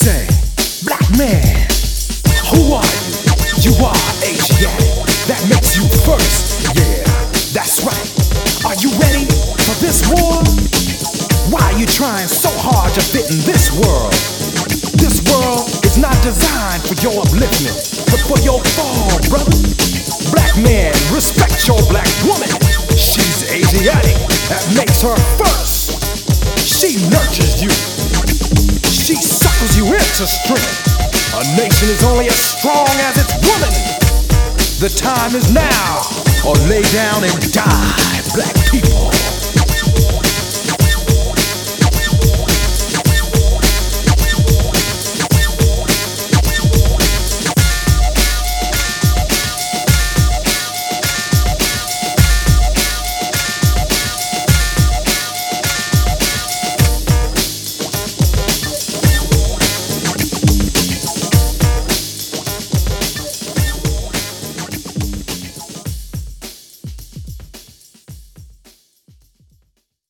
say, black man, who are you? You are Asiatic. That makes you first. Yeah, that's right. Are you ready for this war? Why are you trying so hard to fit in this world? This world is not designed for your upliftment, but for your fall, brother. Black man, respect your black woman. She's Asiatic. That makes her first. She nurtures you. She suckles you into strength. A nation is only as strong as its woman. The time is now, or lay down and die, black people.